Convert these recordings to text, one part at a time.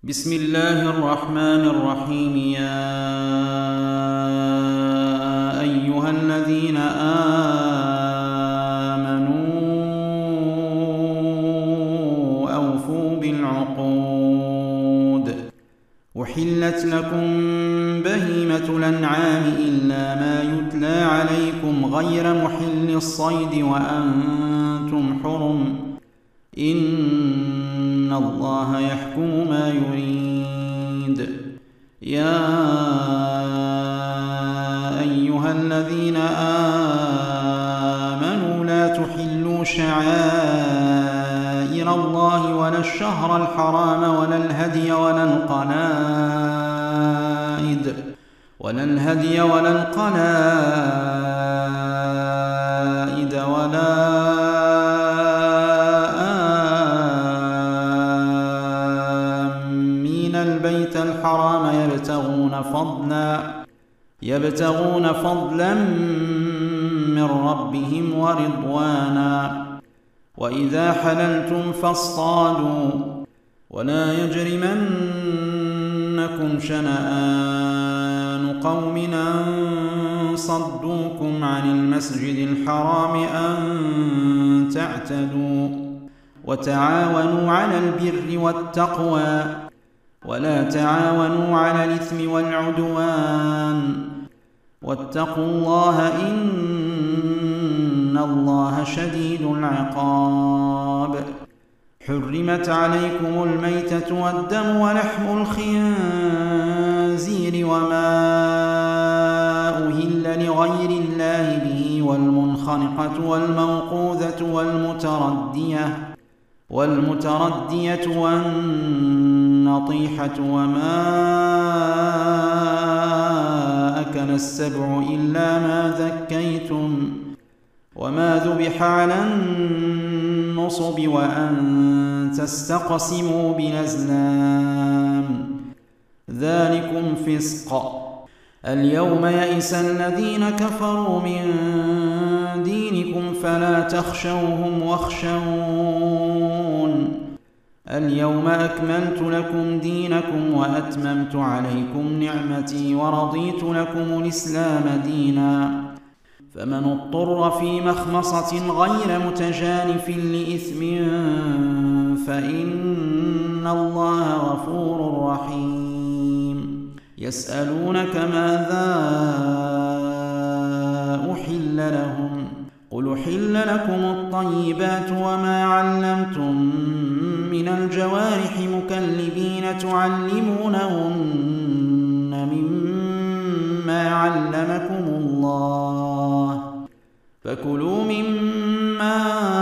بسم الله الرحمن الرحيم. يا أيها الذين آمنوا أوفوا بالعقود. أحلت لكم بهيمة الأنعام إلا ما يتلى عليكم غير محل الصيد وأنتم حرم، إن الله يحكم ما يريد. يا أيها الذين آمنوا لا تحلوا شعائر الله ولا الشهر الحرام ولا الهدي ولا القلائد ولا البيت الحرام يبتغون فضلا من ربهم ورضوانا. وإذا حللتم فاصطادوا، ولا يجرمنكم شنآن قوم أن صدوكم عن المسجد الحرام أن تعتدوا. وتعاونوا على البر والتقوى ولا تعاونوا على الإثم والعدوان، واتقوا الله إن الله شديد العقاب. حرمت عليكم الميتة والدم ولحم الخنزير وما أهل لغير الله به، والمنخنقة والموقوذة والمتردية والنطيحة وما أكل السبع إلا ما ذكيتم، وما ذبح على النصب، وأن تستقسموا بالأزلام، ذلكم فسق. اليوم يئس الذين كفروا من دينكم فلا تخشوهم واخشون. اليوم أكملت لكم دينكم وأتممت عليكم نعمتي ورضيت لكم الإسلام دينا. فمن اضطر في مخمصة غير متجانف لإثم فإن الله غفور رحيم. يسألونك ماذا أحل لهم، قل أحل لكم الطيبات وما علمتم من الجوارح مكلبين تعلمونهن مما علمكم الله، فكلوا مما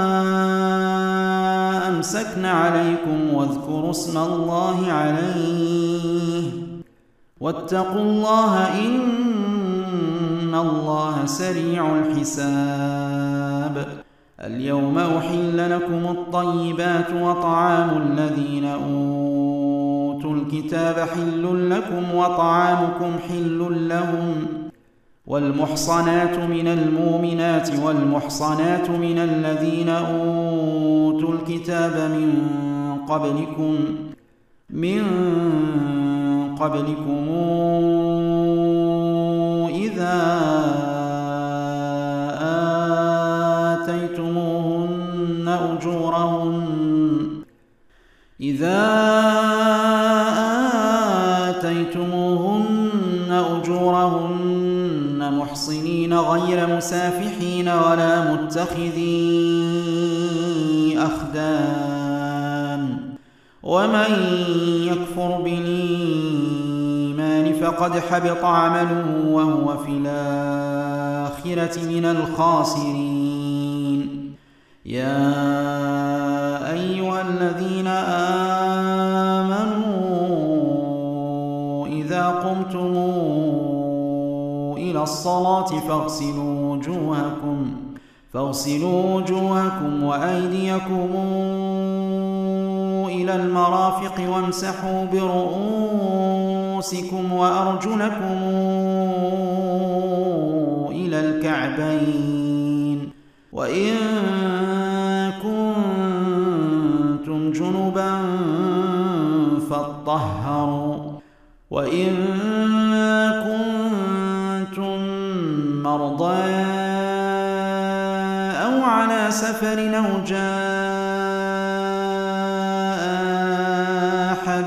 أمسكن عليكم واذكروا اسم الله عليه، واتقوا الله إن الله سريع الحساب. اليوم أحل لكم الطيبات، وطعام الذين أوتوا الكتاب حل لكم وطعامكم حل لهم. والمحصنات من المؤمنات والمحصنات من الذين أوتوا الكتاب من قبلكم إذا آتيتموهن أجورهن محصنين غير مسافحين ولا متخذي أخدان. ومن يكفر بالإيمان فقد حبط عمله وهو في الآخرة من الخاسرين. يا أيها الذين آمنوا إذا قمتم إلى الصلاة فاغسلوا وجوهكم وأيديكم إلى المرافق وامسحوا برؤوسكم وأرجلكم إلى الكعبين، وإن كنتم جنبا فاطهروا وإن كنتم مرضى أو على سفر أو جاء أحد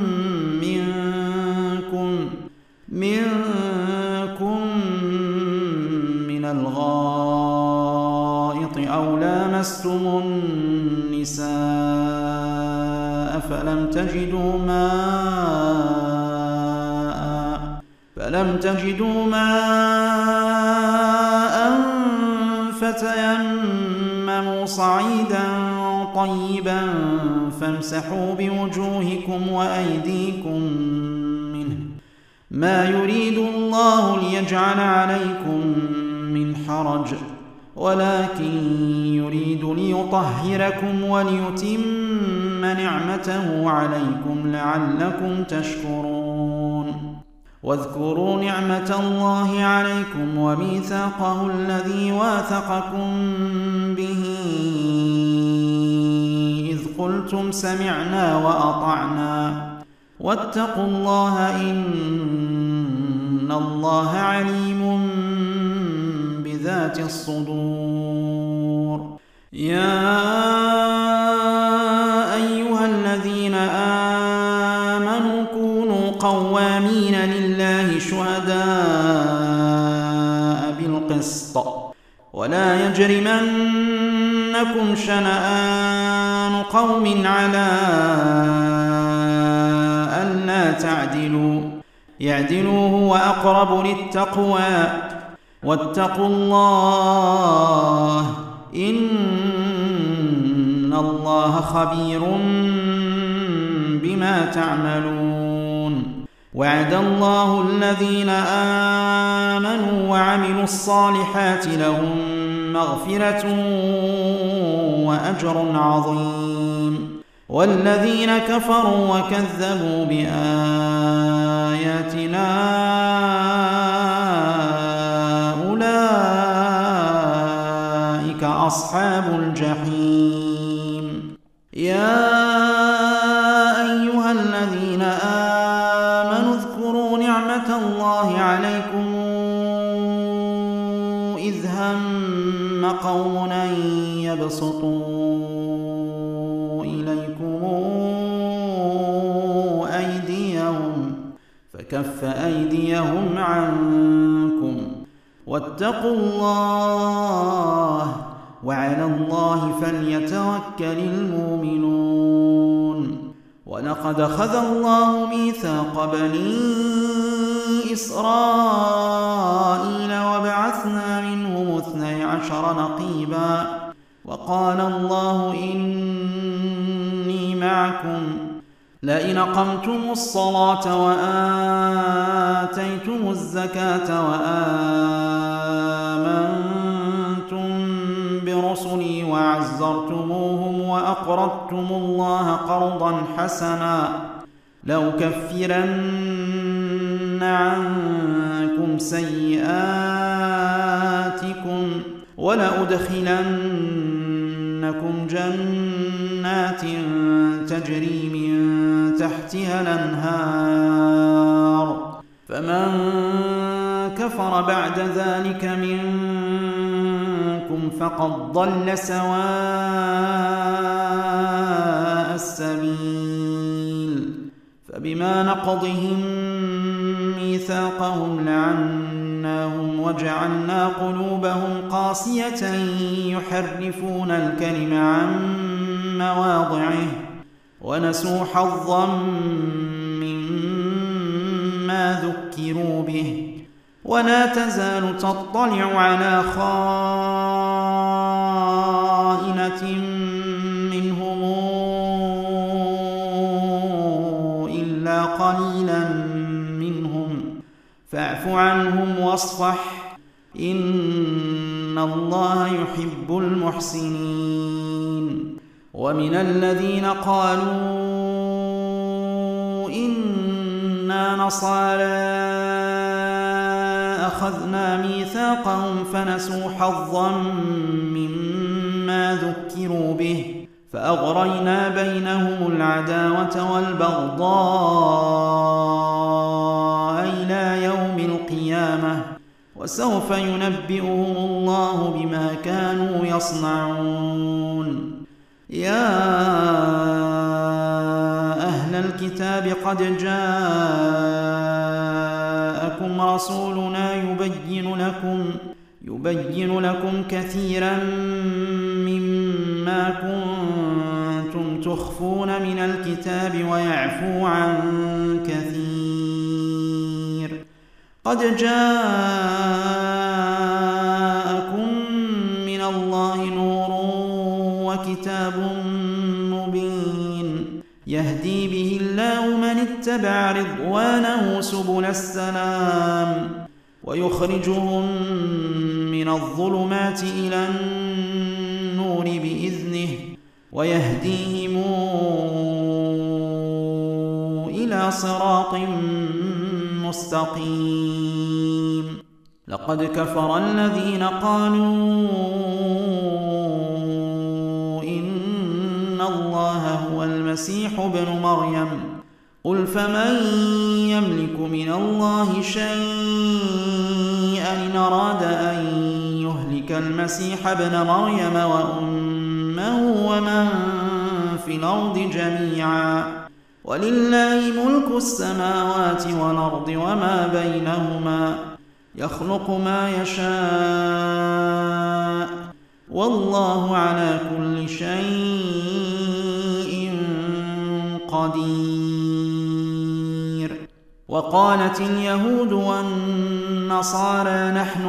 منكم من الغائط أو لامستم النساء فلم تجدوا ماء فتيمموا صعيدا طيبا فامسحوا بوجوهكم وأيديكم منه ما يريد الله ليجعل عليكم من حرج ولكن يريد ليطهركم وليتم نعمته عليكم لعلكم تشكرون واذكروا نعمة الله عليكم وميثاقه الذي واثقكم به إذ قلتم سمعنا وأطعنا واتقوا الله إن الله عليم بذات الصدور يا أيها الذين آمنوا كونوا قوامين لله شهداء بالقسط ولا يجرمنكم شنآن قوم على ألا تعدلوا اعدلوا هو أقرب للتقوى واتقوا الله إن الله خبير بما تعملون وعد الله الذين آمنوا وعملوا الصالحات لهم مغفرة وأجر عظيم والذين كفروا وكذبوا بآياتنا أولئك أصحاب الجحيم يا أيها الذين آمنوا اذكروا نعمة الله عليكم إذ هم قوم أن يبسطوا إليكم أيديهم فكف أيديهم عنكم واتقوا الله وعلى الله فليتوكل المؤمنون ولقد أخذ الله ميثاق بني إسرائيل وبعثنا منهم 12 نقيبا وقال الله إني معكم لئن أقمتم الصلاة وآتيتم الزكاة وآمنتم برسلي وعزرتموهم وأقرضتم الله قرضا حسنا لأكفرن عنكم سيئاتكم ولأدخلنكم جنات تجري من تحتها الأنهار فمن كفر بعد ذلك منكم فقد ضل سواء السبيل فبما نقضهم ميثاقهم لعناهم وجعلنا قلوبهم قاسية يحرفون الكلم عن مواضعه ونسوا حظا مما ذكروا به ولا تزال تطلع على خائنة منهم إلا قليلا منهم فاعف عنهم واصفح إن الله يحب المحسنين ومن الذين قالوا إنا نصارى أخذنا ميثاقهم فنسوا حظا مما ذكروا به فأغرينا بينهم العداوة والبغضاء إلى يوم القيامة وسوف ينبئهم الله بما كانوا يصنعون. يا أهل الكتاب قد جاءكم رسولنا يبين لكم كثيرا مما كنتم تخفون من الكتاب ويعفو عن كثير. قد جاءكم من الله نور وكتاب مبين يهدي به الله من اتبع رضوانه سبل السلام ويخرجهم من الظلمات إلى النور بإذنه ويهديهم إلى صراط مستقيم. لقد كفر الذين قالوا إن الله هو المسيح ابن مريم قل فمن يملك من الله شيئا إن أراد أن يهلك المسيح ابن مريم وأمه ومن في الأرض جميعا ولله ملك السماوات والأرض وما بينهما يخلق ما يشاء والله على كل شيء قدير. وقالت اليهود والنصارى نحن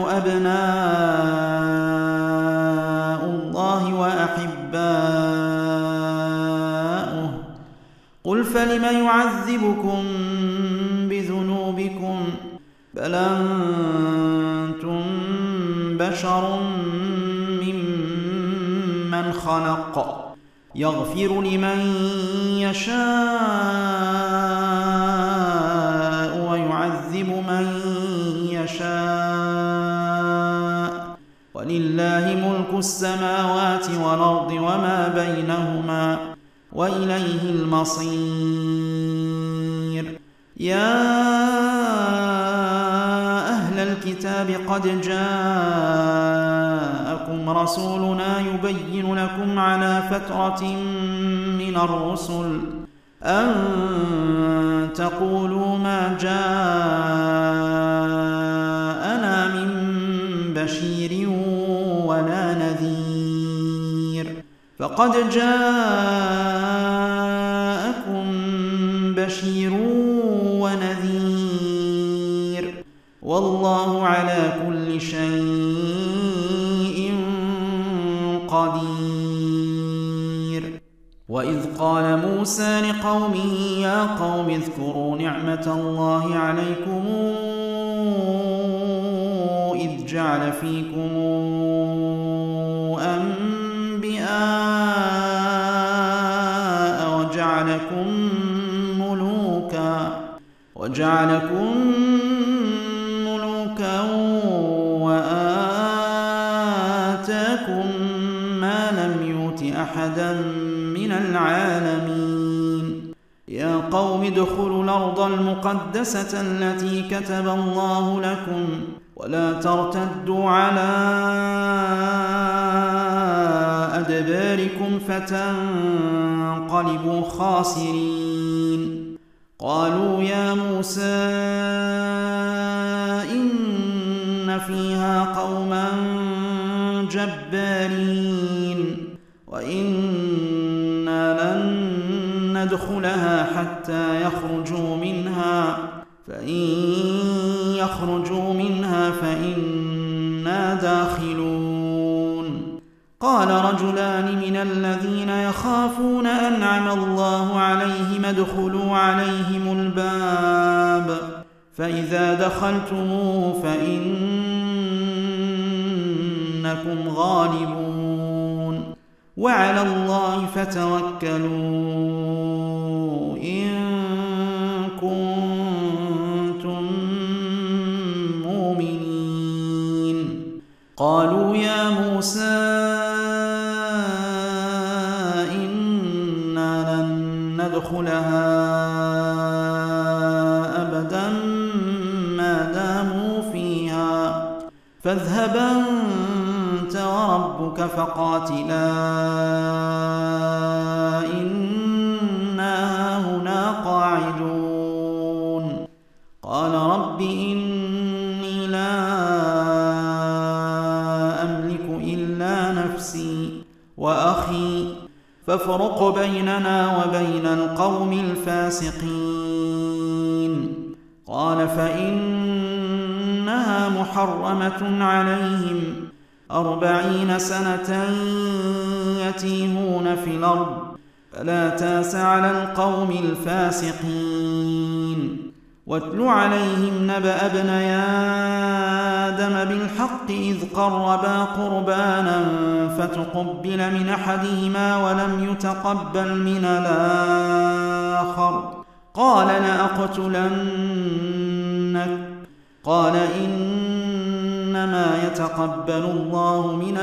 أبناء الله وأحباؤه قل فلم يعذبكم بذنوبكم بل أنتم بشر ممن خلق يغفر لمن يشاء ويعذب من يشاء ولله ملك السماوات والأرض وما بينهما وإليه المصير. يا أهل الكتاب قد جاءكم رسولنا يبين لكم على فترة من الرسل أن تقولوا ما جاءنا من بشير ولا نذير فقد جاءكم بشير ونذير والله على كل شيء قدير. وإذ قال موسى لقومه يا قوم اذكروا نعمة الله عليكم إذ جعل فيكم أنبياء وجعلكم ملوكا وآتاكم ما لم يؤت أحدا من العالمين. يا قوم ادخلوا الأرض المقدسة التي كتب الله لكم ولا ترتدوا على أدباركم فتنقلبوا خاسرين. قالوا يا موسى إن فيها قوما جبارين وإنا لن ندخلها حتى يخرجوا منها فإن يخرجوا منها فإنا داخلون. قال رجلان من الذين يخافون أنعم الله عليهم ادخلوا عليهم الباب فإذا دخلتموه فإنكم غالبون وعلى الله فتوكلوا إن كنتم مؤمنين. قالوا يا موسى إن أبدا ما داموا فيها فاذهب أنت وربك فقاتلا إنا هنا قاعدون قال رب إني لا أملك إلا نفسي وأخي فافرق بيننا وبين القوم الفاسقين قال فإنها محرمة عليهم 40 سنة يتيهون في الأرض فلا تاس على القوم الفاسقين واتل عليهم نبأ ابني آدم بالحق إذ قربا قربانا فتقبل من أحدهما ولم يتقبل من الآخر قال لأقتلنك قال إنما يتقبل الله من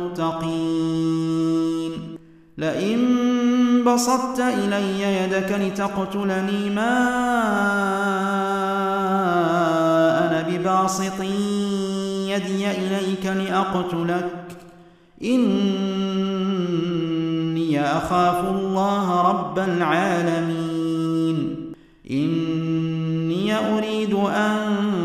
المتقين لئن بسطت إلي يدك لتقتلني ما أنا بباسط يدي إليك لأقتلك إني أخاف الله رب العالمين إني أريد أن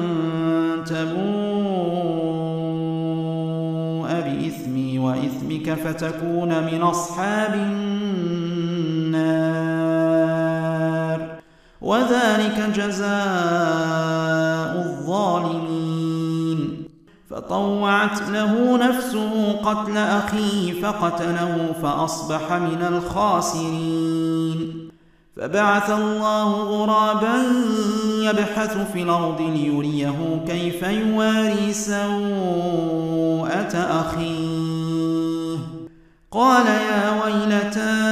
تبوء بإثمي وإثمك فتكون من أصحاب النار وذلك جزاء الظالمين فطوعت له نفسه قتل أخيه فقتله فأصبح من الخاسرين فبعث الله غرابا يبحث في الأرض ليريه كيف يواري سوءة أخيه قال يا ويلتى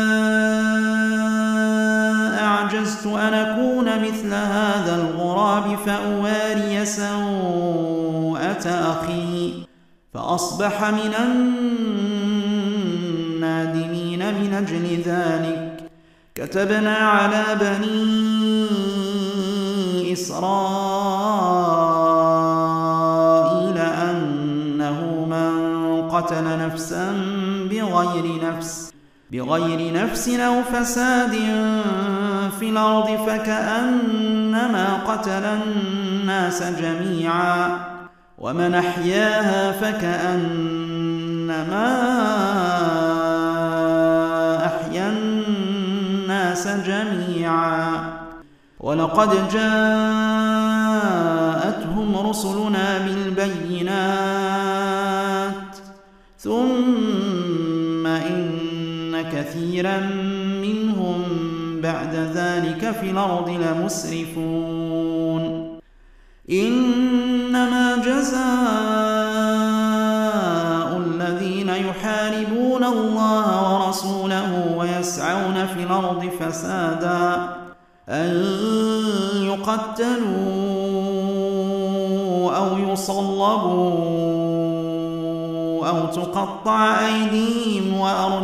أعجزت أن أكون مثل هذا الغراب فأواري سوءة أخي فأصبح من النادمين من أجل ذلك كتبنا على بني إسرائيل أنه من قتل نفسا بغير نفس أو فساد في الأرض فكأنما قتل الناس جميعا ومن أحياها فكأنما أحيا الناس جميعا ولقد جاءتهم رسلنا بالبينات ثم إن كثيرا منهم بعد ذلك في الأرض لمسرفون إنما جزاء الذين يحاربون الله ورسوله ويسعون في الأرض فسادا أن يقتلوا أو يصلبوا أو تقطع أيديهم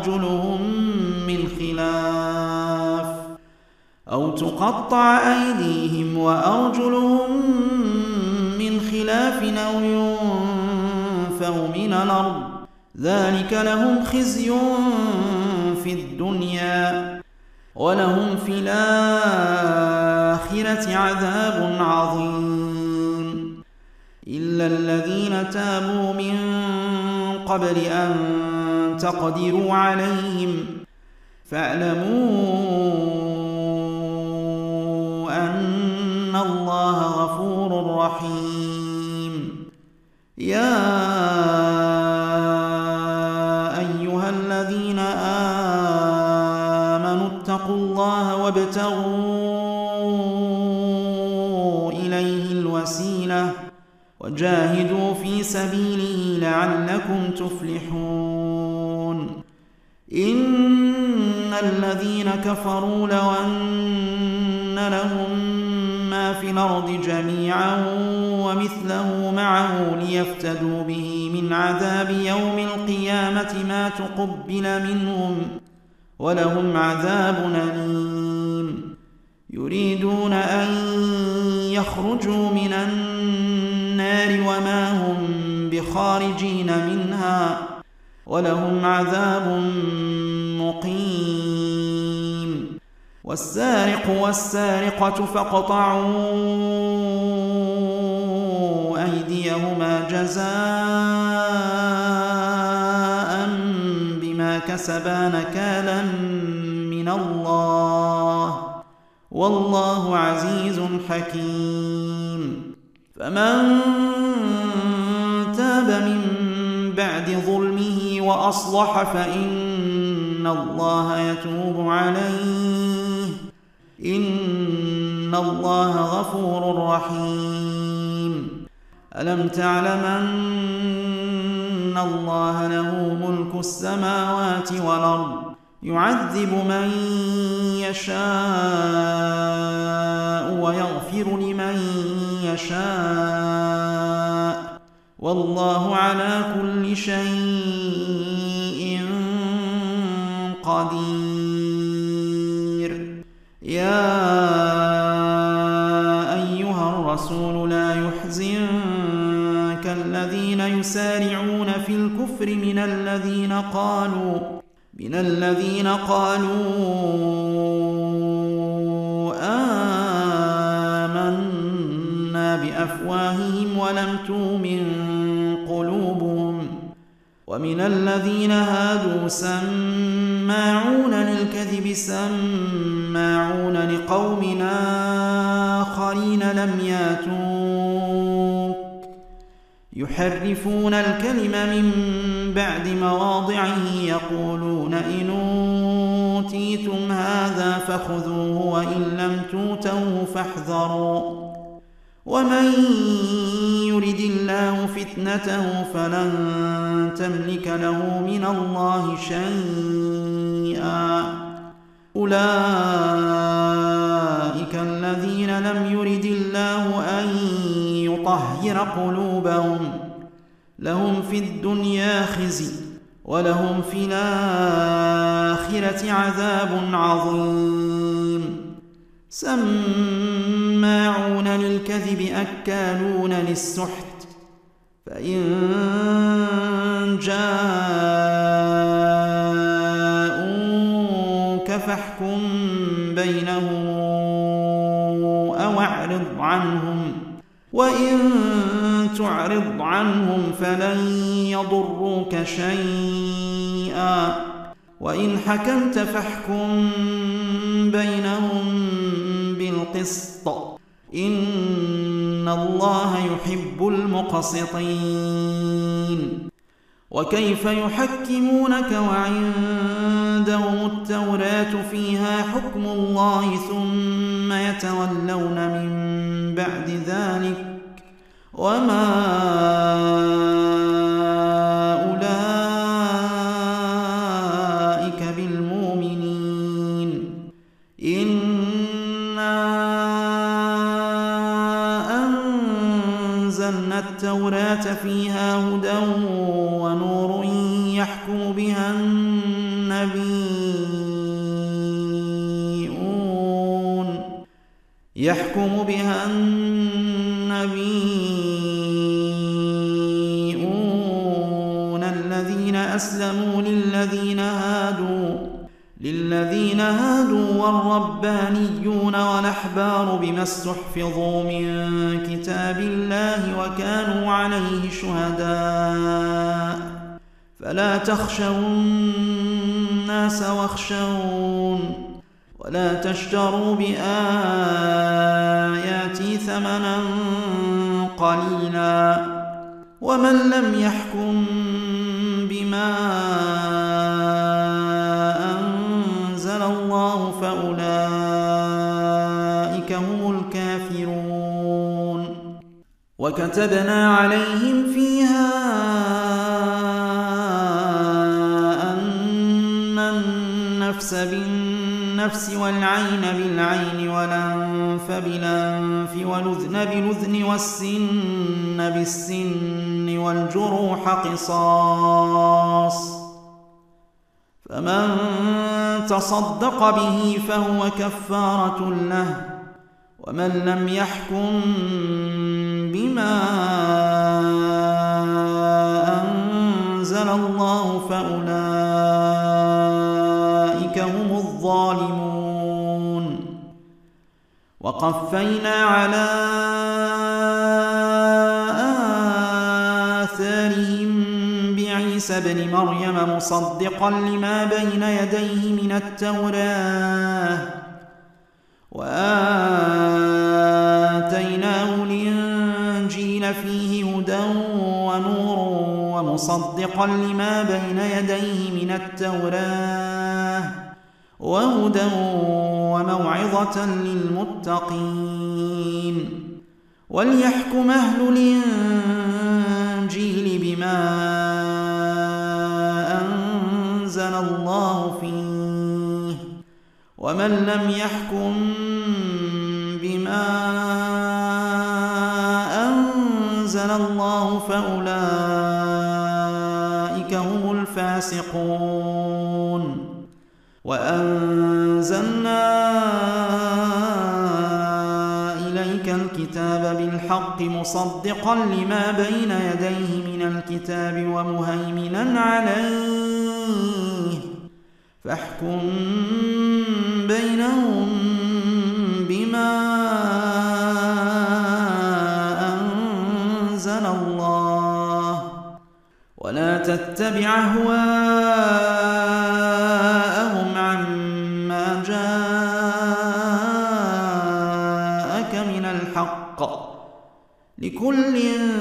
وأرجلهم من خلاف أو ينفوا من الأرض ذلك لهم خزي في الدنيا ولهم في الآخرة عذاب عظيم إلا الذين تابوا من قبل أن تقدروا عليهم فاعلموا أن الله غفور رحيم يا أيها الذين آمنوا اتقوا الله وابتغوا إليه الوسيلة وجاهدوا في سبيله لعلكم تفلحون إن الذين كفروا لو أن لهم ما في الأرض جميعا ومثله معه ليفتدوا به من عذاب يوم القيامة ما تقبل منهم ولهم عذاب أليم يريدون أن يخرجوا من النار وما هم بخارجين منها ولهم عذاب مقيم. والسارق والسارقة فاقطعوا أيديهما جزاء بما كسبا نكالا من الله والله عزيز حكيم. فمن تاب من بعد ظلمه وأصلح فإن الله يتوب عليه إن الله غفور رحيم. ألم تعلم أن الله له ملك السماوات والأرض يعذب من يشاء ويغفر لمن يشاء والله على كل شيء قدير. يا أيها الرسول لا يحزنك الذين يسارعون في الكفر من الذين قالوا آمنا بأفواههم ولم تؤمن قلوبهم ومن الذين هادوا سماعون للكذب سماعون لقوم آخرين لم ياتوك يحرفون الكلم من بعد مواضعه يقولون إن أوتيتم هذا فخذوه وإن لم تؤتوه فاحذروا ومن يرد الله فتنته فلن تملك له من الله شيئا. أولئك الذين لم يرد الله أن يطهر قلوبهم لهم في الدنيا خزي ولهم في الآخرة عذاب عظيم. سماعون للكذب أكالون للسحت فإن جاءوك فاحكم بينهم أو أعرض عنهم وإن تعرض عنهم فلن يضروك شيئا وإن حكمت فاحكم بينهم بالقسط إن الله يحب المقسطين. وكيف يحكمونك وعندهم التوراة فيها حكم الله ثم يتولون من بعد ذلك وما أولئك بالمؤمنين. إنا أنزلنا التوراة فيها هدى ونور يحكم بها النبيون الذين أسلموا للذين هادوا والربانيون والأحبار بما استحفظوا من كتاب الله وكانوا عليه شهداء فلا تخشوا الناس واخشون ولا تشتروا بآياتي ثمنا قليلا ومن لم يحكم بما أنزل الله فأولئك هم الكافرون. وكتبنا عليهم فيها أن النفس بالنفس والعين بالعين والأنف بالأنف والأذن بالأذن والسن بالسن والجروح قصاص فمن تصدق به فهو كفارة له ومن لم يحكم بما أنزل الله فأولئك هم الظالمون وقفينا على آثارهم بعيسى ابن مريم مصدقا لما بين يديه من التوراة وآتيناه الإنجيل فيه هدى ونور ومصدقا لما بين يديه من التوراة وهدى وموعظة للمتقين وليحكم أهل الإنجيل بما أنزل الله فيه ومن لم يحكم بما أنزل الله فأولئك هم الفاسقون وأنزلنا إليك الكتاب بالحق مصدقا لما بين يديه من الكتاب ومهيمنا عليه فاحكم بينهم بما أنزل الله ولا تتبع أهواءهم عما جاءك من الحق لكل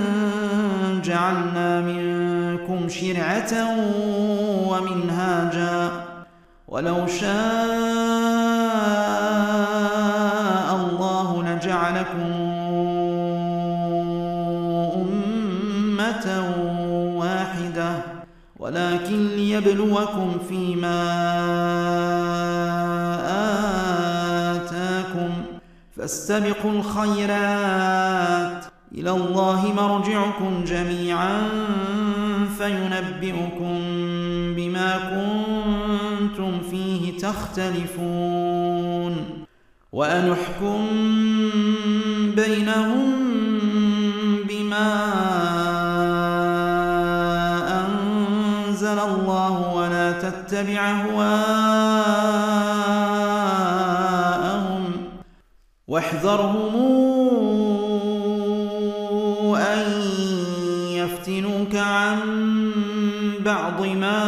جعلنا منكم شرعة ومنهاجا ولو شاء الله لجعلكم أمة واحدة ولكن ليبلوكم فيما آتاكم فاستبقوا الخيرات إلى الله مرجعكم جميعا فينبئكم بما كنتم فيه تختلفون وأن احكم بينهم بما أنزل الله ولا تتبع أهواءهم واحذرهم أن يفتنوك عن بعض ما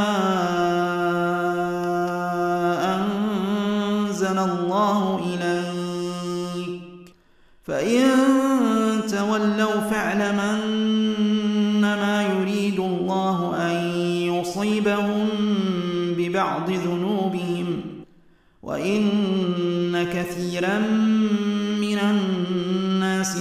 أنزل الله إليك فإن تولوا فاعلم أنما يريد الله أن يصيبهم ببعض ذنوبهم وإن كثيرا من الناس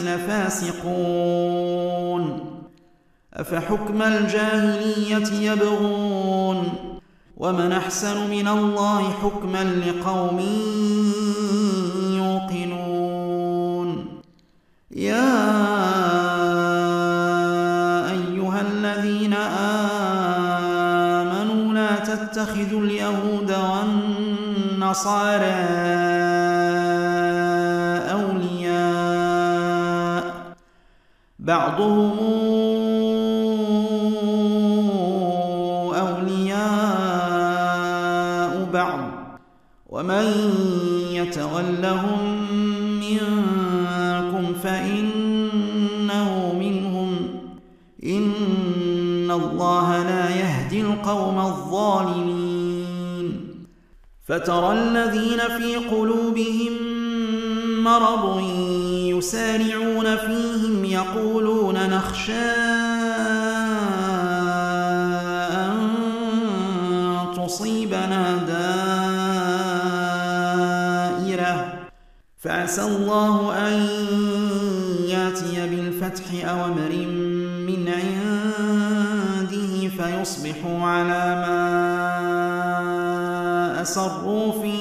لفاسقون أفحكم الجاهلية يبغون ومن أحسن من الله حكما لقوم يوقنون يا أيها الذين آمنوا لا تتخذوا اليهود والنصارى أولياء بعضهم أولياء بعض ومن يتولهم منكم فإنه منهم إن الله لا يهدي القوم الظالمين فترى الذين في قلوبهم مرض يسارعون فيهم يقولون نخشى أن تصيبنا دائرة فعسى الله أن ياتي بالفتح أو أمر من عنده فيصبحوا على ما أسروا في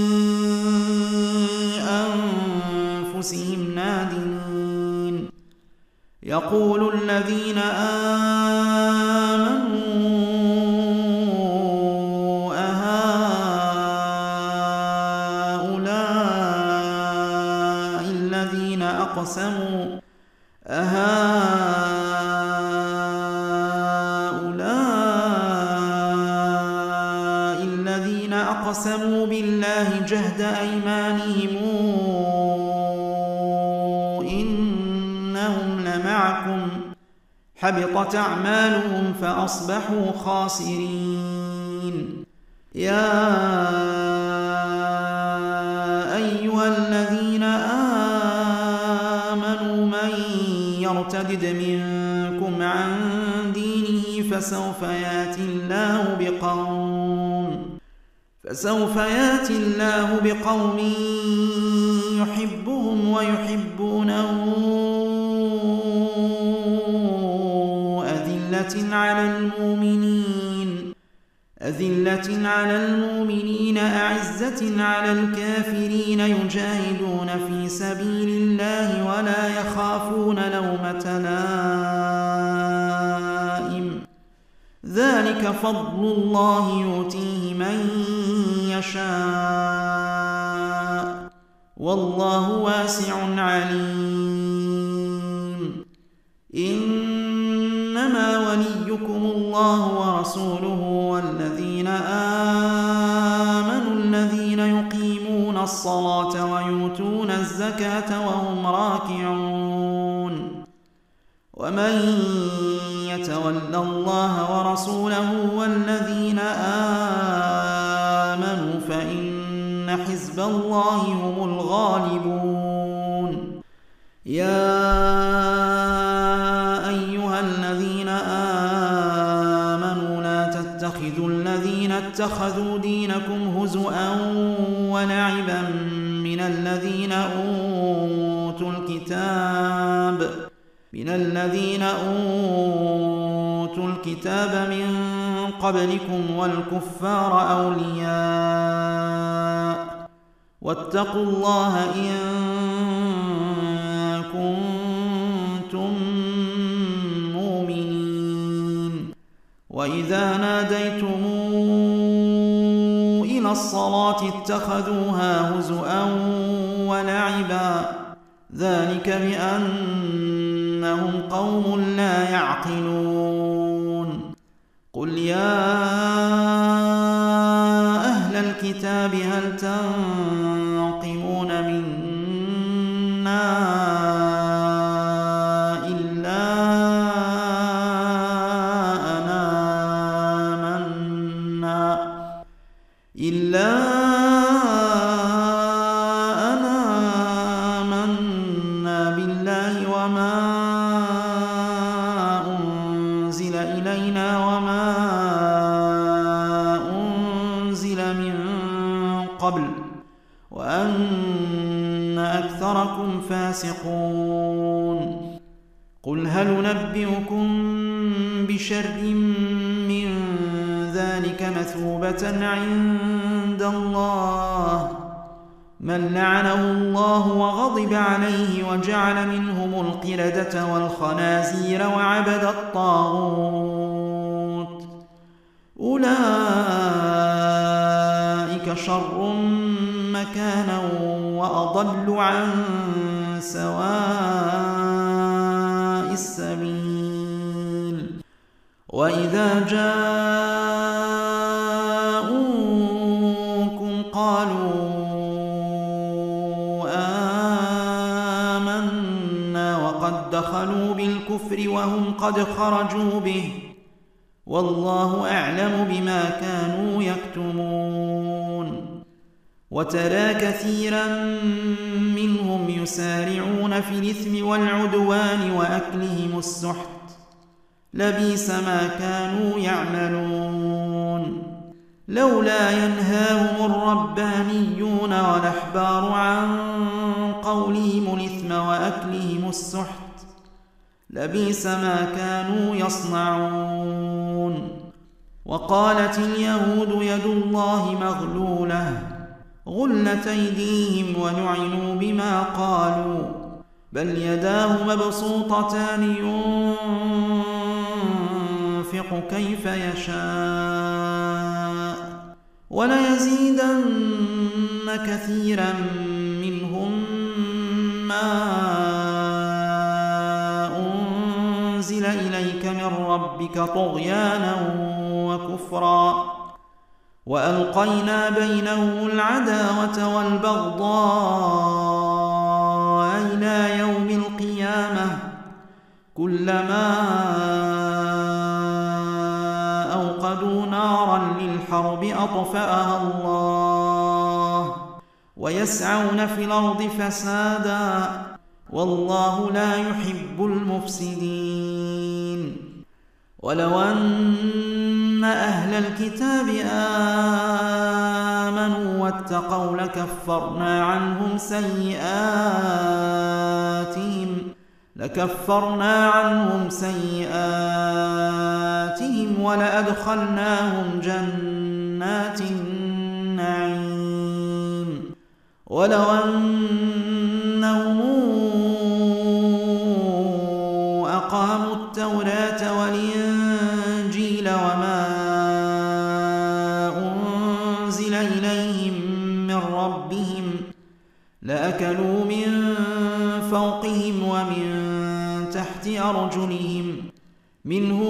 أنفسهم نادمين يقول الذين آمنوا أهؤلاء أهؤلاء الذين أقسموا بالله جهد أيمانهم إنهم لمعكم حبطت أعمالهم فأصبحوا خاسرين. يا أيها الذين آمنوا من يرتد منكم عن دينه فسوف يأتي الله بقوم يحبهم ويحبونه أذلة على المؤمنين أعزة على الكافرين يجاهدون في سبيل الله ولا يخافون لومة لائم ذلك فضل الله يؤتيه من يشاء والله واسع عليم. إنما وليكم الله ورسوله والذين آمنوا الذين يقيمون الصلاة ويؤتون الزكاة وهم راكعون. ومن يتول الله ورسوله والذين آمنوا فإن حزب الله هم الغالبون. يا أيها الذين آمنوا لا تتخذوا الذين اتخذوا دينكم هزؤا ولعبا من الذين أوتوا الكتاب من قبلكم والكفار أولياء واتقوا الله إن كنتم مؤمنين. وإذا ناديتم إلى الصلاة اتخذوها هزؤا ولعبا ذلك بأنهم قوم لا يعقلون. قل يا أهل الكتاب هل تنقمون منا إلا أن آمنا بالله وما أنزل إلينا وما أنزل من قبل وأن أكثركم فاسقون. قل هل ننبئكم بشر من ذلك مثوبة عند الله من لعنه الله وغضب عليه وجعل منهم القردة والخنازير وعبد الطاغوت أولئك شر مكانا وأضل عن سواء السبيل. وإذا جاءوكم قالوا آمنا وقد دخلوا بالكفر وهم قد خرجوا به والله أعلم بما كانوا يكتمون. وترى كثيرا منهم يسارعون في الإثم والعدوان وأكلهم السحت لبئس ما كانوا يعملون. لولا ينهاهم الربانيون والأحبار عن قولهم الإثم وأكلهم السحت لبئس ما كانوا يصنعون. وقالت اليهود يد الله مغلولة غلت أيديهم ولعنوا بما قالوا بل يداه مبسوطتان ينفق كيف يشاء وليزيدن كثيرا منهم ما من ربك طغيانا وكفرا وألقينا بينهم العداوة والبغضاء إلى يوم القيامة كلما أوقدوا نارا للحرب أطفأها الله ويسعون في الأرض فسادا والله لا يحب المفسدين ولو أن أهل الكتاب آمنوا واتقوا لكفرنا عنهم سيئاتهم ولأدخلناهم جنات النعيم ولو أنهم أقاموا التوراة والإنجيل وما أنزل إليهم من ربهم لأكلوا من فوقهم ومن تحت أرجلهم منهم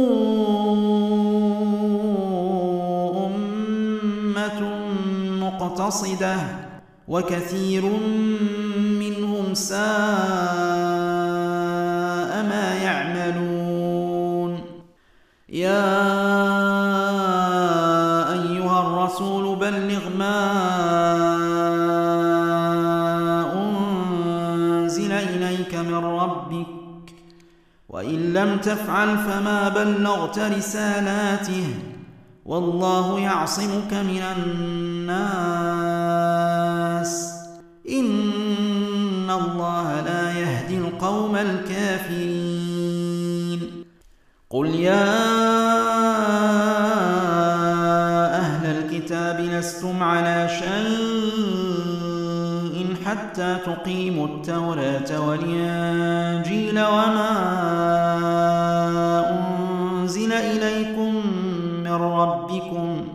أمة مقتصدة وكثير منهم ساء ما يعملون يا أيها الرسول بلغ ما أنزل إليك من ربك وإن لم تفعل فما بلغت رسالاته والله يعصمك من الناس إن الله لا يهدي القوم الكافرين قل يا أهل الكتاب لستم على شيء حتى تقيموا التوراة والإنجيل وما أنزل إليكم من ربكم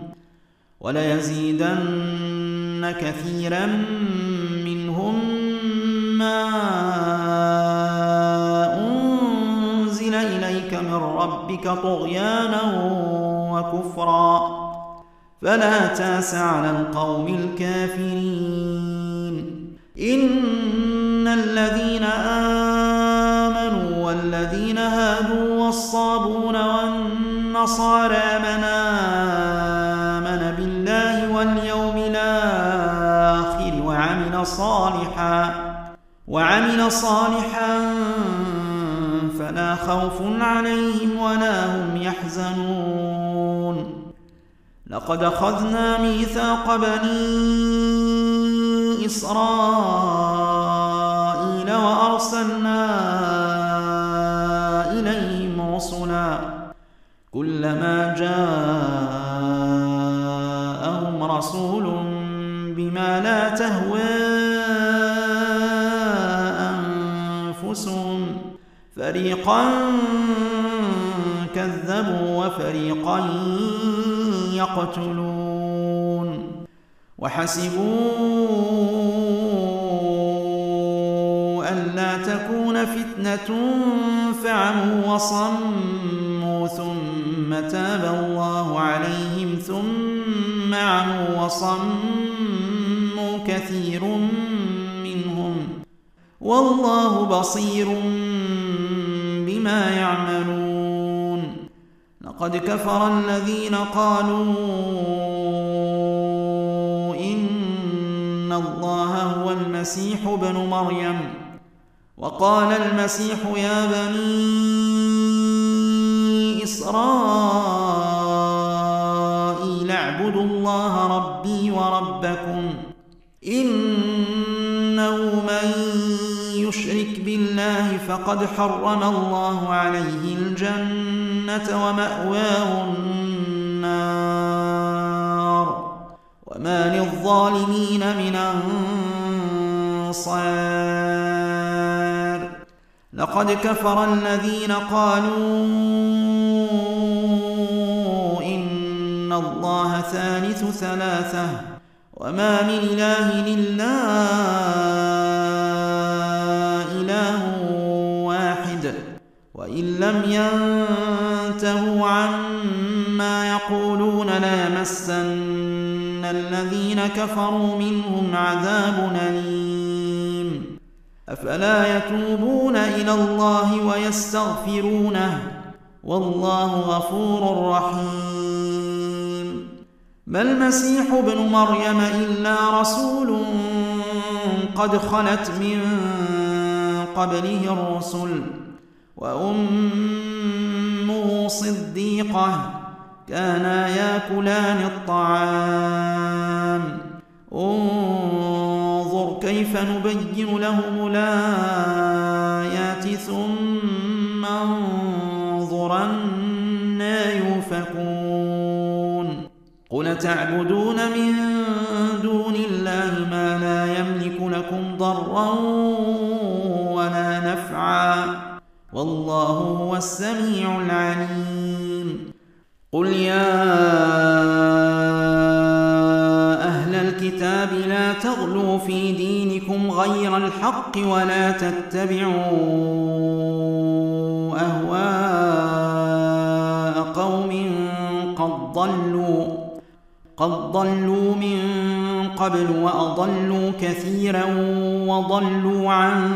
وليزيدن كثيرا منهم ما أنزل إليك من ربك طغيانا وكفرا فلا تأس على القوم الكافرين إن الذين آمنوا والذين هادوا والصابون والنصارى من آمن بالله واليوم الآخر وعمل صالحا فلا خوف عليهم ولا هم يحزنون لقد أخذنا ميثاق بني إسرائيل وأرسلنا إليهم رسلا كلما جاءهم رسول بما لا تهوى أنفسهم فريقا كذبوا وفريقا يقتلون وحسبوا ألا تكون فتنة فعموا وصموا ثم تاب الله عليهم ثم عموا وصموا كثير منهم والله بصير بما يعملون لقد كفر الذين قالوا إن الله هو المسيح ابن مريم وقال المسيح يا بني إسرائيل اعبدوا الله ربي وربكم إنه من يشرك بالله فقد حرم الله عليه الجنة ومأواه النار وما للظالمين من أنصار لقد كفر الذين قالوا إن الله ثالث ثلاثة وما من إله إلا إله واحد وإن لم ينتهوا عما يقولون ليمسن الذين كفروا منهم عذاب أليم أفلا يتوبون إلى الله ويستغفرونه والله غفور رحيم ما المسيح ابن مريم إلا رسول قد خلت من قبله الرسل وأمه صديقة كانا يأكلان الطعام انظر كيف نبين لهم الآيات ثم انظر أنى يؤفكون قل تعبدون من دون الله ما لا يملك لكم ضرا ولا نفعا والله هو السميع العليم قل يا أهل الكتاب لا تغلوا في دينكم غير الحق ولا تتبعوا أهواء قوم قد ضلوا من قبل وأضلوا كثيرا وضلوا عن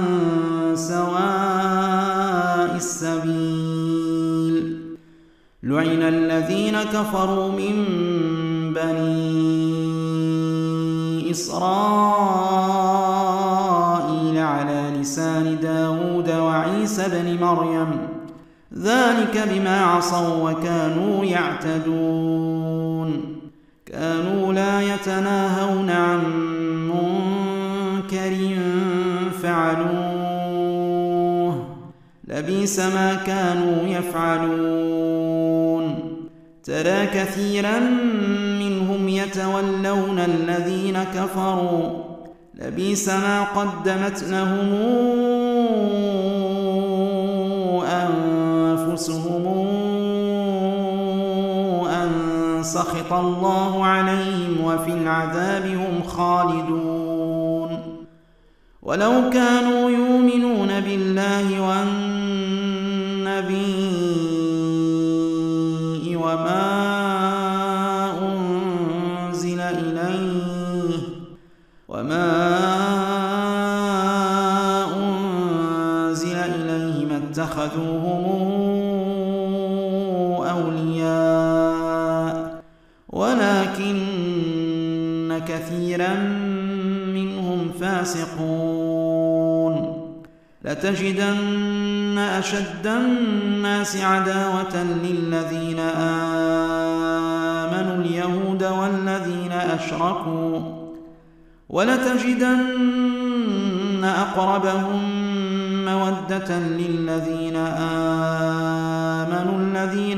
سواء السبيل لعن الذين كفروا من بني إسرائيل على لسان داود وعيسى بن مريم ذلك بما عصوا وكانوا يعتدون كانوا لا يتناهون عن منكر فعلوه لبئس ما كانوا يفعلون ترى كثيرا منهم يتولون الذين كفروا لبئس ما قدمت لهم أنفسهم أن سخط الله عليهم وفي العذاب هم خالدون ولو كانوا يؤمنون بالله والنبي وما أنزل إليه ما اتخذوهم أولياء ولكن كثيرا منهم فاسقون لتجدن أشد الناس عداوة للذين آمنوا اليهود والذين أشركوا ولتجدن أقربهم مودة للذين آمنوا الذين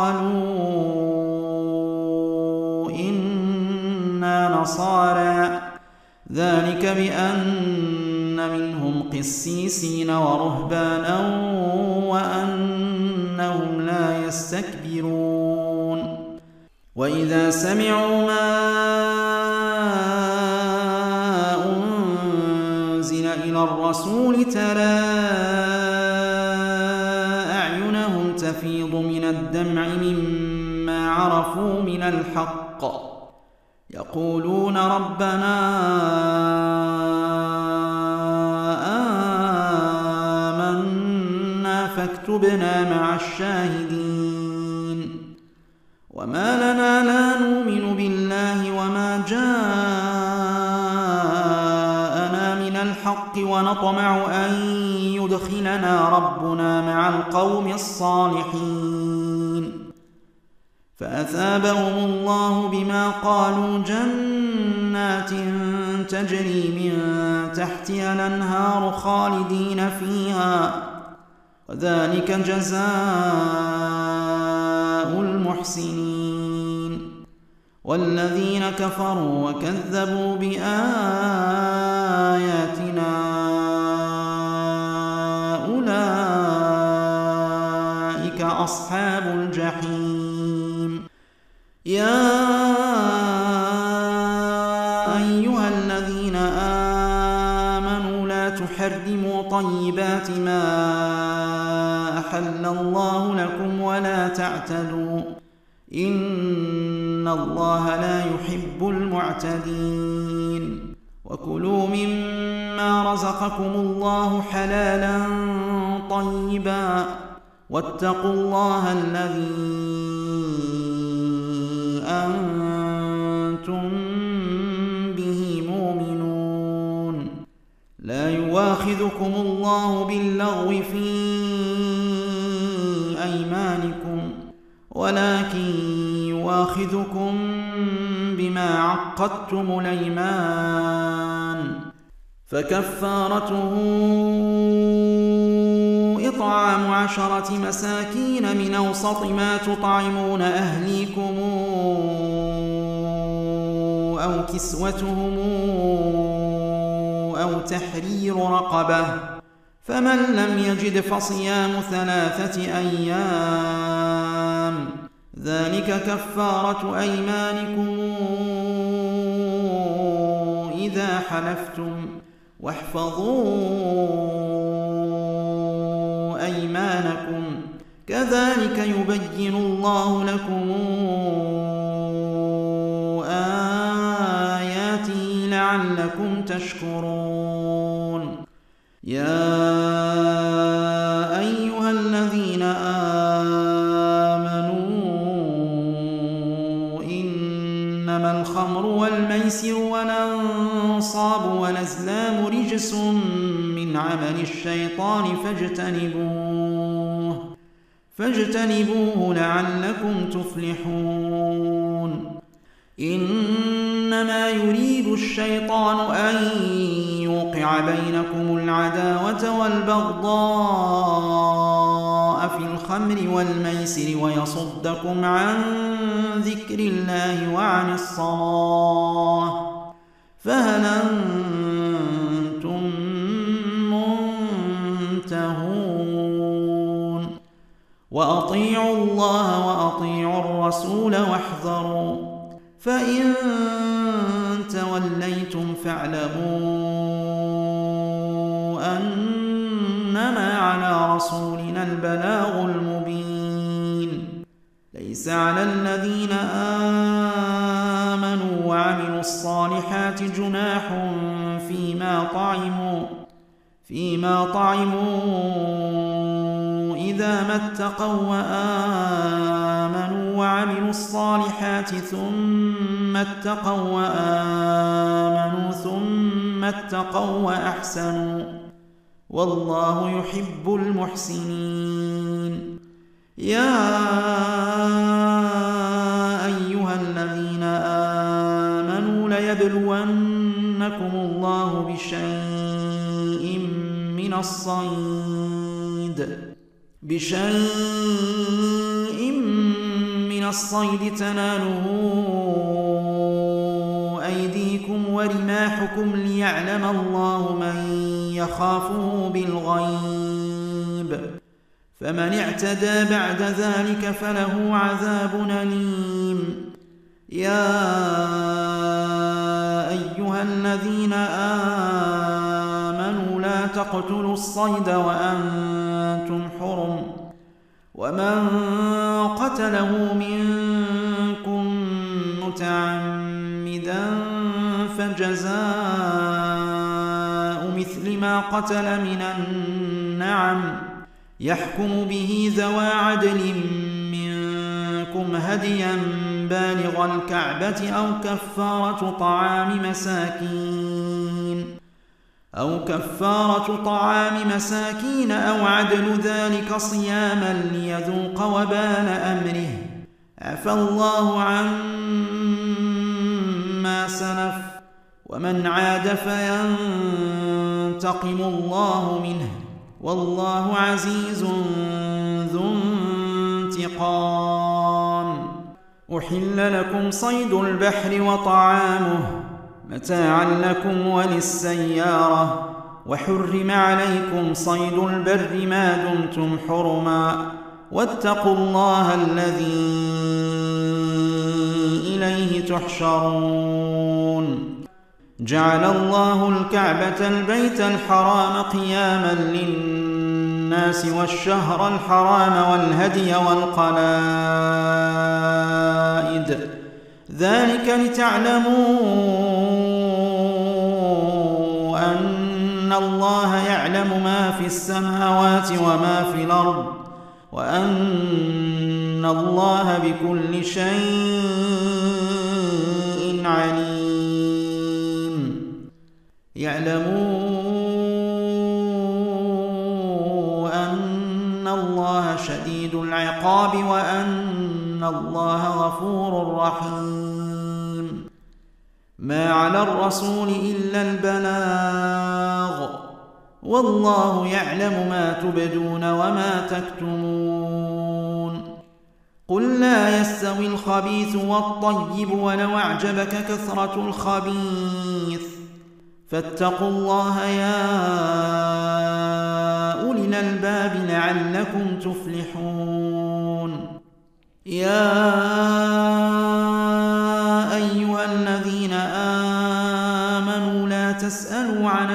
قالوا إنا نصارى ذلك بأن منهم قسيسين ورهبانا وأنهم لا يستكبرون وإذا سمعوا ما أنزل إلى الرسول ترى أعينهم تفيض من الدمع مما عرفوا من الحق يقولون ربنا آمنا فاكتبنا مع الشاهدين وما لنا لا نؤمن بالله وما جاءنا من الحق ونطمع أن يدخلنا ربنا مع القوم الصالحين فأثابهم الله بما قالوا جنات تجري من تحتها الأنهار خالدين فيها وذلك جزاء المحسنين والذين كفروا وكذبوا بآياتنا أولئك أصحاب الجحيم يا أيها الذين آمنوا لا تحرموا تحرموا طيبات ما أحل الله لكم ولا تعتدوا إن الله لا يحب المعتدين وكلوا مما رزقكم الله حلالا طيبا واتقوا الله الذي أنتم به مؤمنون لا يواخذكم الله باللغو في أيمانكم ولكن يواخذكم بما عقدتم الأيمان فكفارته إطعام 10 مساكين من أوسط ما تطعمون أهليكم أو كسوتهم أو تحرير رقبة فمن لم يجد فصيام 3 أيام ذلك كفارة أيمانكم إذا حلفتم واحفظوا أيمانكم كذلك يبين الله لكم آياته لعلكم تشكرون يا أيها الذين آمنوا إنما الخمر والميسر والأنصاب والأزلام رجس من عمل الشيطان فاجتنبوه لعلكم تفلحون إنما يريد الشيطان أن يوقع بينكم العداوة والبغضاء في الخمر والميسر ويصدكم عن ذكر الله وعن الصلاة فهل أنتم منتهون وأطيعوا الله وأطيعوا الرسول واحذروا فإن توليتم فاعلموا أنما على رسولنا البلاغ المبين ليس على الذين آمنوا وعملوا الصالحات جناح فيما طعموا إذا ما اتقوا وآمنوا وعملوا الصالحات ثم اتقوا وأحسنوا والله يحب المحسنين يا أيها الذين آمنوا ليبلونكم الله بشيء من الصيد تناله أيديكم ورماحكم ليعلم الله من يخافه بالغيب فمن اعتدى بعد ذلك فله عذاب أليم يا أيها الذين آمنوا لا تقتلوا الصيد وأنتم حرم ومن قتله منكم متعمدا فجزاء مثل ما قتل من النعم يحكم به ذوى عدل منكم هديا بالغ الكعبة أو كفارة طعام مساكين أو عدل ذلك صياما ليذوق وبال أمره عفى الله عما سلف ومن عاد فينتقم الله منه والله عزيز ذو انتقام أحل لكم صيد البحر وطعامه متاعا لكم وللسيارة وحرم عليكم صيد البر ما دمتم حرما واتقوا الله الذي إليه تحشرون جعل الله الكعبة البيت الحرام قياما للناس والشهر الحرام والهدي والقلائد ذلك لتعلموا أن الله يعلم ما في السماوات وما في الأرض وأن الله بكل شيء عليم يعلموا أن الله شديد العقاب وأن الله غفور رحيم ما على الرسول إلا البلاغ والله يعلم ما تبدون وما تكتمون قل لا يستوي الخبيث والطيب ولو أعجبك كثرة الخبيث فاتقوا الله يا أولي الألباب لعلكم تفلحون يا أيها الذين آمنوا لا تسألوا عن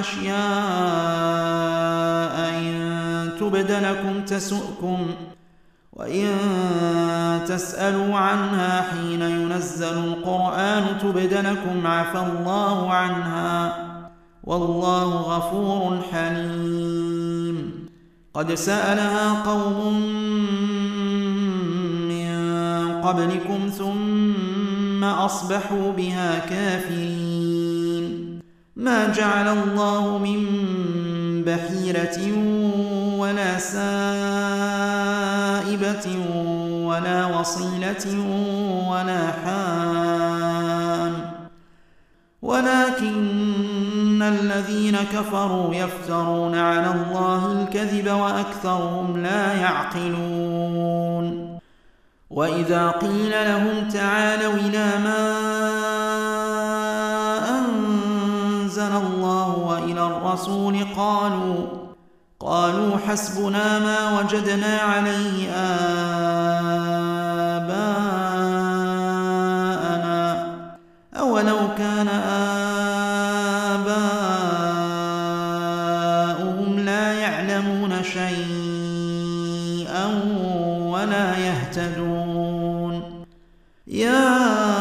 أشياء إن تبد لكم تسؤكم وإن تسألوا عنها حين ينزل القرآن تبد لكم عفى الله عنها والله غفور حليم قد سألها قوم من قبلكم ثم أصبحوا بها كافرين ما جعل الله من بحيرة ولا سائبة ولا وصيلة ولا حام ولكن الذين كفروا يفترون على الله الكذب وأكثرهم لا يعقلون وإذا قيل لهم تعالوا إلى ما أنزل الله وإلى الرسول قالوا حسبنا ما وجدنا عليه آباءنا أولو كان آباؤهم لا يعلمون شيئا ولا يهتدون يا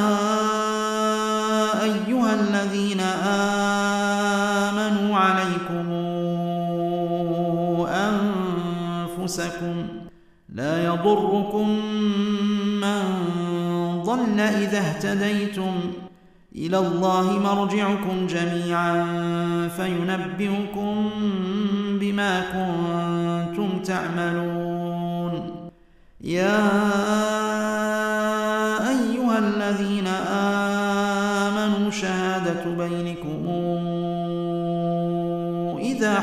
أيها الذين آمنوا عليكم أنفسكم لا يضركم من ضل إذا اهتديتم إلى الله مرجعكم جميعا فينبئكم بما كنتم تعملون يا أيها الذين آمنوا شهادة بينكم إذا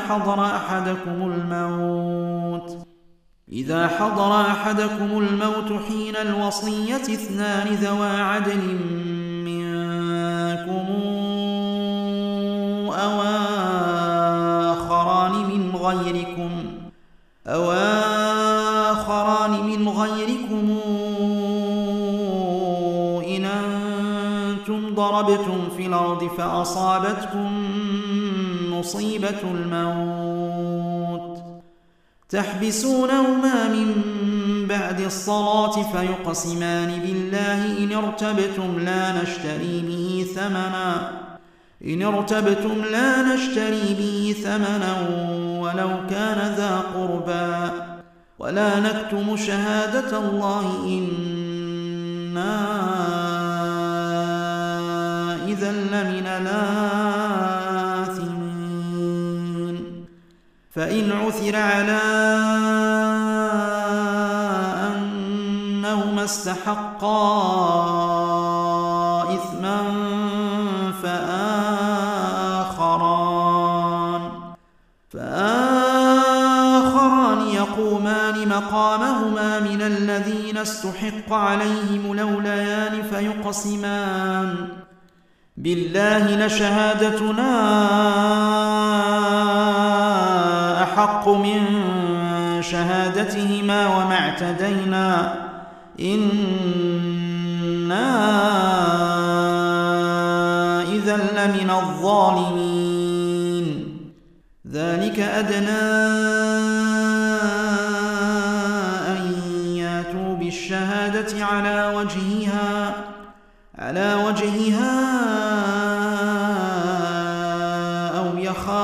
حضر أحدكم الموت حين الوصية اثنان ذوى عدل منكم أو آخران من غيركم إن أنتم ضربتم في الأرض فأصابتكم مصيبة الموت تحبسونهما من بعد الصلاة فيقسمان بالله إن ارتبتم لا نشتري به ثمنا ولو كان ذا قربى ولا نكتم شهادة الله إنا إذا لمن الآثمين فإن عثر على أنهما استحقا إثما فآخران يقومان مقامهما من الذين استحق عليهم الأوليان فيقسمان بالله لشهادتنا أحق من شهادتهما وما اعتدينا إنا إذا إذا لمن الظالمين. ذلك أدنى أن ياتوا بالشهادة على وجهها أو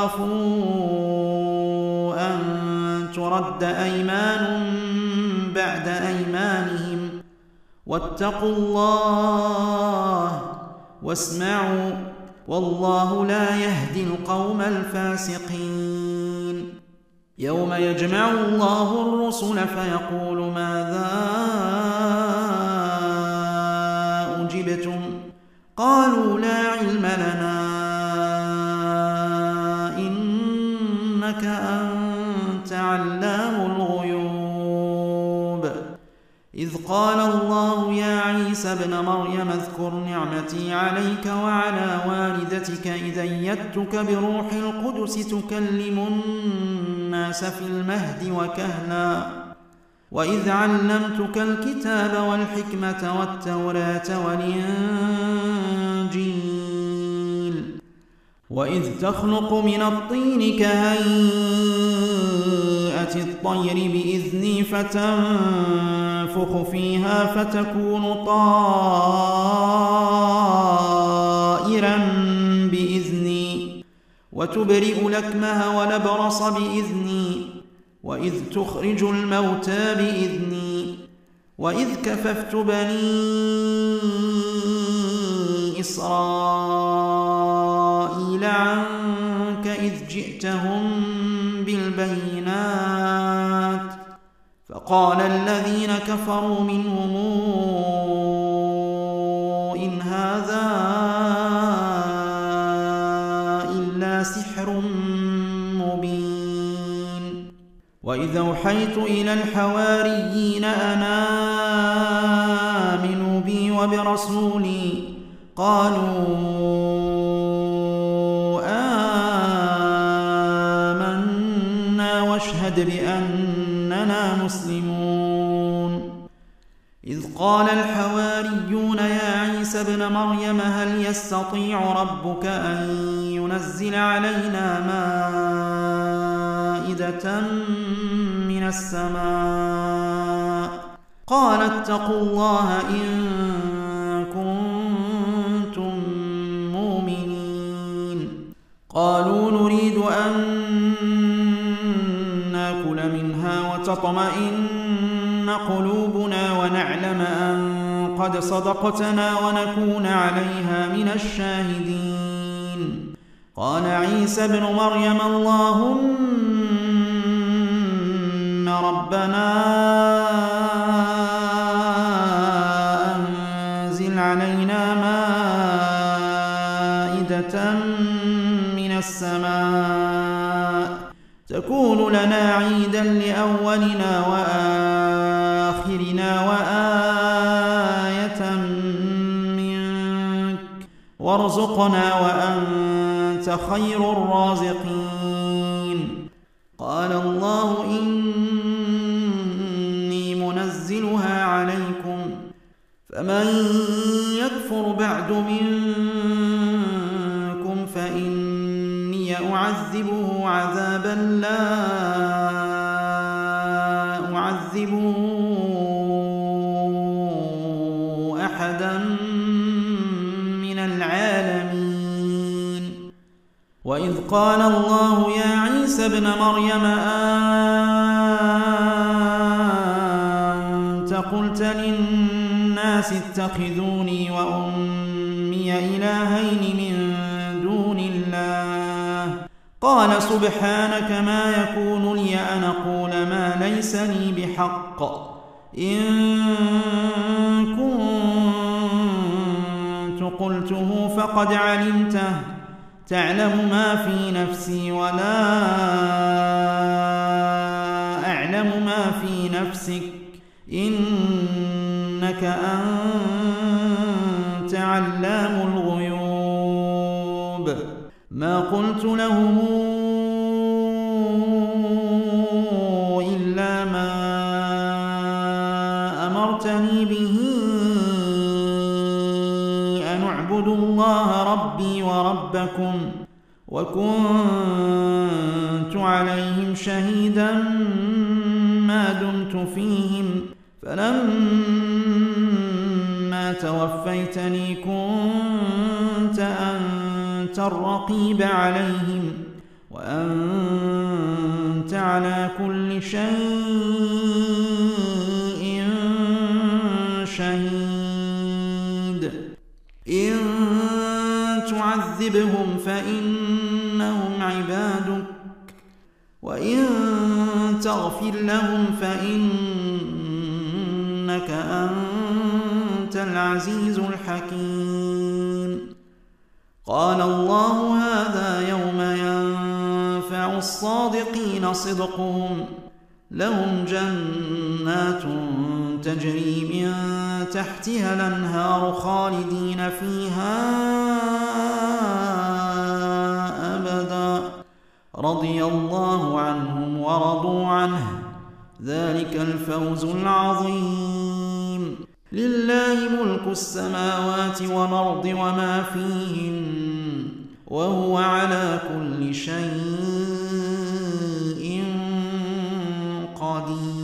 يخافوا أن ترد أيمان بعد أيمانهم واتقوا الله واسمعوا والله لا يهدي القوم الفاسقين. يوم يجمع الله الرسل فيقول ماذا أجبتم قالوا لا علم لنا إنك أنت علام الغيوب. إذ قال الله يا عيسى ابن مريم اذكر نعمتي عليك وعلى والدتك إذ أيدتك بروح القدس تكلم الناس في المهد وكهلا وإذ علمتك الكتاب والحكمة والتوراة والإنجيل وإذ تخلق من الطين كهيئة الطير بإذني فتنفخ فيها فتكون طائرا بإذني وتبرئ الأكمه والأبرص بإذني وإذ تخرج الموتى بإذني وإذ كففت بني إسرائيل عنك إذ جئتهم بالبينات فقال الذين كفروا منهم إن هذا إلا سحر مبين. وإذ أوحيت إلى الحواريين أن آمنوا بي وبرسولي قالوا آمنا واشهد بأننا مسلمون. إذ قال الحواريون يا عيسى ابن مريم هل يستطيع ربك أن ينزل علينا مائدة من السماء قال اتقوا الله إن كنتم مؤمنين. قالوا نريد أن نأكل منها وتطمئن قلوبنا ونعلم أن قد صدقتنا ونكون عليها من الشاهدين. قال عيسى ابن مريم اللهم ربنا أنزل علينا مائدة من السماء تكون لنا عيدا لأولنا وآخرنا وآية منك وارزقنا وأنت خير الرازقين. قال الله إني منزلها عليكم فمن يكفر بعد منكم فإني أعذبه عذابا لا أعذبه أحدا من العالمين. وإذ قال الله يا عيسى ابن مريم أنت قلت للناس اتخذوني وأمي إلهين من دون الله قال سبحانك ما يكون لي أن أقول ما ليس لي بحق إن كنت قلته فقد علمته تعلم ما في نفسي ولا أعلم ما في نفسك إنك أنت علام الغيوب. ما قلت لهم إلا ما أمرتني به أن أعبد الله رب ربي وربكم وكنت عليهم شهيدا ما دمت فيهم فلما توفيتني كنت أنت الرقيب عليهم وأنت على كل شيء شهيد إن تعذبهم فإنهم عبادك وإن تغفر لهم فإنك أنت العزيز الحكيم قال الله هذا يوم ينفع الصادقين صدقهم لهم جنات تجري من تحتها الأنهار خالدين فيها أبدا رضي الله عنهم ورضوا عنه ذلك الفوز العظيم لله ملك السماوات والأرض وما فيهن وهو على كل شيء قدير